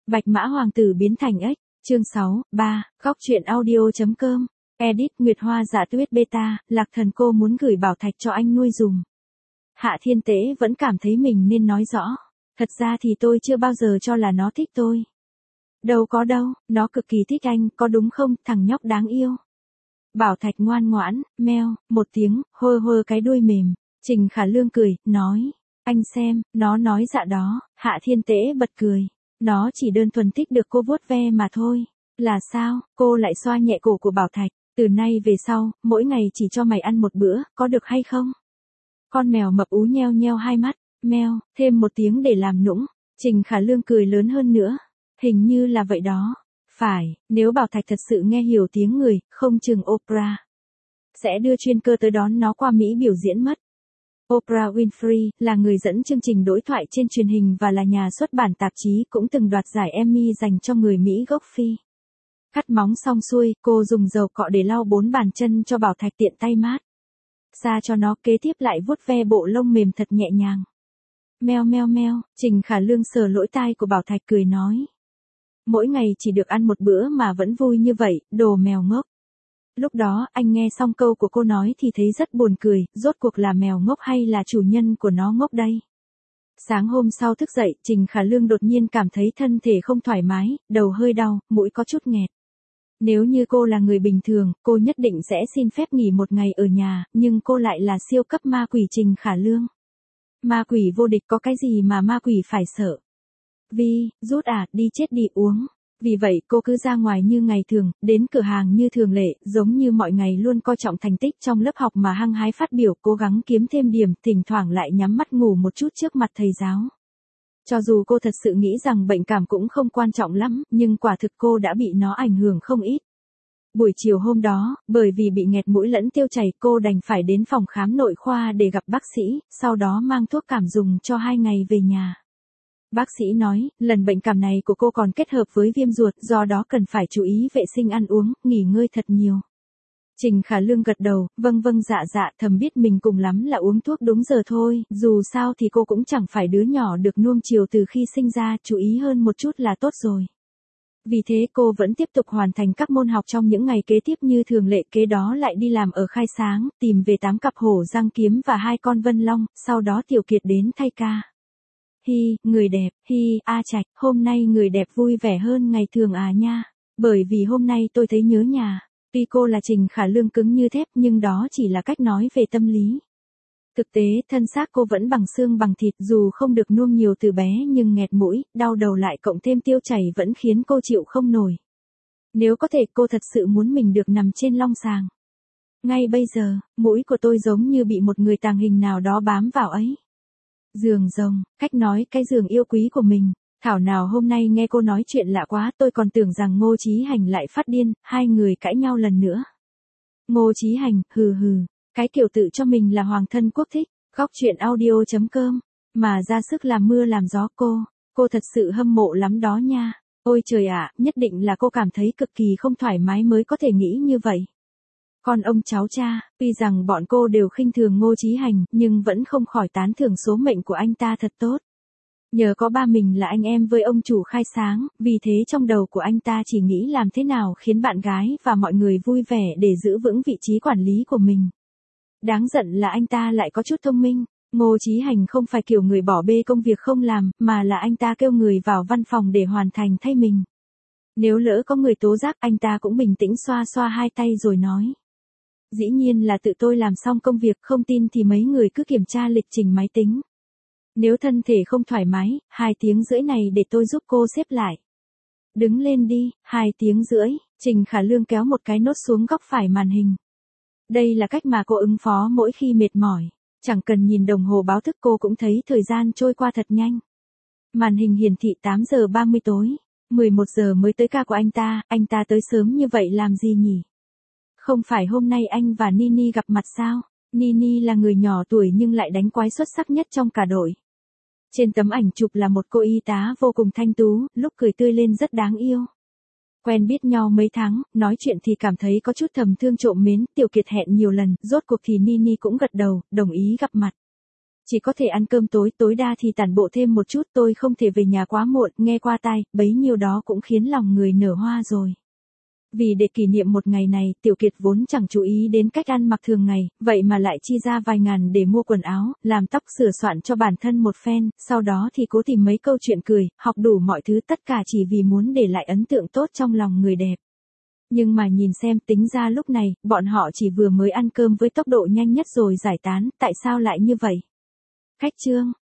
Bạch Mã Hoàng tử biến thành ếch, chương 6, 3, góc truyện audio.com, edit Nguyệt Hoa Dạ Tuyết Beta, Lạc Thần cô muốn gửi bảo thạch cho anh nuôi dùm. Hạ Thiên Tế vẫn cảm thấy mình nên nói rõ, thật ra thì tôi chưa bao giờ cho là nó thích tôi. Đâu có đâu, nó cực kỳ thích anh, có đúng không, thằng nhóc đáng yêu. Bảo thạch ngoan ngoãn, meo, một tiếng, hơ hơ cái đuôi mềm, Trình Khả Lương cười, nói, anh xem, nó nói dạ đó, Hạ Thiên Tế bật cười. Nó chỉ đơn thuần thích được cô vuốt ve mà thôi. Là sao? Cô lại xoa nhẹ cổ của Bảo Thạch. Từ nay về sau, mỗi ngày chỉ cho mày ăn một bữa, có được hay không? Con mèo mập ú nheo nheo hai mắt. Meo, thêm một tiếng để làm nũng. Trình Khả Lương cười lớn hơn nữa. Hình như là vậy đó. Phải, nếu Bảo Thạch thật sự nghe hiểu tiếng người, không chừng Oprah sẽ đưa chuyên cơ tới đón nó qua Mỹ biểu diễn mất. Oprah Winfrey là người dẫn chương trình đối thoại trên truyền hình và là nhà xuất bản tạp chí cũng từng đoạt giải Emmy dành cho người Mỹ gốc Phi. Cắt móng xong xuôi, cô dùng dầu cọ để lau 4 bàn chân cho Bảo Thạch tiện tay mát. Xa cho nó, kế tiếp lại vuốt ve bộ lông mềm thật nhẹ nhàng. Meo meo meo, Trình Khả Lương sờ lỗ tai của Bảo Thạch cười nói. Mỗi ngày chỉ được ăn một bữa mà vẫn vui như vậy, đồ mèo ngốc. Lúc đó, anh nghe xong câu của cô nói thì thấy rất buồn cười, rốt cuộc là mèo ngốc hay là chủ nhân của nó ngốc đây? Sáng hôm sau thức dậy, Trình Khả Lương đột nhiên cảm thấy thân thể không thoải mái, đầu hơi đau, mũi có chút nghẹt. Nếu như cô là người bình thường, cô nhất định sẽ xin phép nghỉ một ngày ở nhà, nhưng cô lại là siêu cấp ma quỷ Trình Khả Lương. Ma quỷ vô địch có cái gì mà ma quỷ phải sợ? Rút đi chết đi uống. Vì vậy cô cứ ra ngoài như ngày thường, đến cửa hàng như thường lệ, giống như mọi ngày luôn coi trọng thành tích trong lớp học mà hăng hái phát biểu, cố gắng kiếm thêm điểm, thỉnh thoảng lại nhắm mắt ngủ một chút trước mặt thầy giáo. Cho dù cô thật sự nghĩ rằng bệnh cảm cũng không quan trọng lắm, nhưng quả thực cô đã bị nó ảnh hưởng không ít. Buổi chiều hôm đó, bởi vì bị nghẹt mũi lẫn tiêu chảy, cô đành phải đến phòng khám nội khoa để gặp bác sĩ, sau đó mang thuốc cảm dùng cho 2 ngày về nhà. Bác sĩ nói, lần bệnh cảm này của cô còn kết hợp với viêm ruột, do đó cần phải chú ý vệ sinh ăn uống, nghỉ ngơi thật nhiều. Trình Khả Lương gật đầu, vâng dạ, thầm biết mình cùng lắm là uống thuốc đúng giờ thôi, dù sao thì cô cũng chẳng phải đứa nhỏ được nuông chiều từ khi sinh ra, chú ý hơn một chút là tốt rồi. Vì thế cô vẫn tiếp tục hoàn thành các môn học trong những ngày kế tiếp như thường lệ, kế đó lại đi làm ở khai sáng, tìm về 8 cặp hổ răng kiếm và 2 con vân long, sau đó Tiểu Kiệt đến thay ca. Người đẹp, A Trạch, hôm nay người đẹp vui vẻ hơn ngày thường à nha, bởi vì hôm nay tôi thấy nhớ nhà. Tuy cô là Trình Khả Lương cứng như thép nhưng đó chỉ là cách nói về tâm lý. Thực tế, thân xác cô vẫn bằng xương bằng thịt, dù không được nuông nhiều từ bé nhưng nghẹt mũi, đau đầu lại cộng thêm tiêu chảy vẫn khiến cô chịu không nổi. Nếu có thể cô thật sự muốn mình được nằm trên long sàng. Ngay bây giờ, mũi của tôi giống như bị một người tàng hình nào đó bám vào ấy. Giường rồng, cách nói cái giường yêu quý của mình. Thảo nào hôm nay nghe cô nói chuyện lạ quá, tôi còn tưởng rằng Ngô Chí Hành lại phát điên, hai người cãi nhau lần nữa. Ngô Chí Hành, hừ, cái kiểu tự cho mình là hoàng thân quốc thích, góc truyện audio.com, mà ra sức làm mưa làm gió cô thật sự hâm mộ lắm đó nha. Ôi trời ạ, nhất định là cô cảm thấy cực kỳ không thoải mái mới có thể nghĩ như vậy. Còn ông cháu cha, tuy rằng bọn cô đều khinh thường Ngô Chí Hành, nhưng vẫn không khỏi tán thưởng số mệnh của anh ta thật tốt. Nhờ có ba mình là anh em với ông chủ khai sáng, vì thế trong đầu của anh ta chỉ nghĩ làm thế nào khiến bạn gái và mọi người vui vẻ để giữ vững vị trí quản lý của mình. Đáng giận là anh ta lại có chút thông minh. Ngô Chí Hành không phải kiểu người bỏ bê công việc không làm, mà là anh ta kêu người vào văn phòng để hoàn thành thay mình. Nếu lỡ có người tố giác, anh ta cũng bình tĩnh xoa xoa hai tay rồi nói. Dĩ nhiên là tự tôi làm xong công việc, không tin thì mấy người cứ kiểm tra lịch trình máy tính. Nếu thân thể không thoải mái, 2 tiếng rưỡi này để tôi giúp cô xếp lại. Đứng lên đi, 2 tiếng rưỡi, Trình Khả Lương kéo một cái nốt xuống góc phải màn hình. Đây là cách mà cô ứng phó mỗi khi mệt mỏi. Chẳng cần nhìn đồng hồ báo thức cô cũng thấy thời gian trôi qua thật nhanh. Màn hình hiển thị 8 giờ 30 tối, 11 giờ mới tới ca của anh ta tới sớm như vậy làm gì nhỉ? Không phải hôm nay anh và Nini gặp mặt sao? Nini là người nhỏ tuổi nhưng lại đánh quái xuất sắc nhất trong cả đội. Trên tấm ảnh chụp là một cô y tá vô cùng thanh tú, lúc cười tươi lên rất đáng yêu. Quen biết nhau mấy tháng, nói chuyện thì cảm thấy có chút thầm thương trộm mến, Tiểu Kiệt hẹn nhiều lần, rốt cuộc thì Nini cũng gật đầu, đồng ý gặp mặt. Chỉ có thể ăn cơm tối, tối đa thì tản bộ thêm một chút, tôi không thể về nhà quá muộn, nghe qua tai, bấy nhiêu đó cũng khiến lòng người nở hoa rồi. Vì để kỷ niệm một ngày này, Tiểu Kiệt vốn chẳng chú ý đến cách ăn mặc thường ngày, vậy mà lại chi ra vài ngàn để mua quần áo, làm tóc sửa soạn cho bản thân một phen, sau đó thì cố tìm mấy câu chuyện cười, học đủ mọi thứ, tất cả chỉ vì muốn để lại ấn tượng tốt trong lòng người đẹp. Nhưng mà nhìn xem, tính ra lúc này, bọn họ chỉ vừa mới ăn cơm với tốc độ nhanh nhất rồi giải tán, tại sao lại như vậy? Khách trương,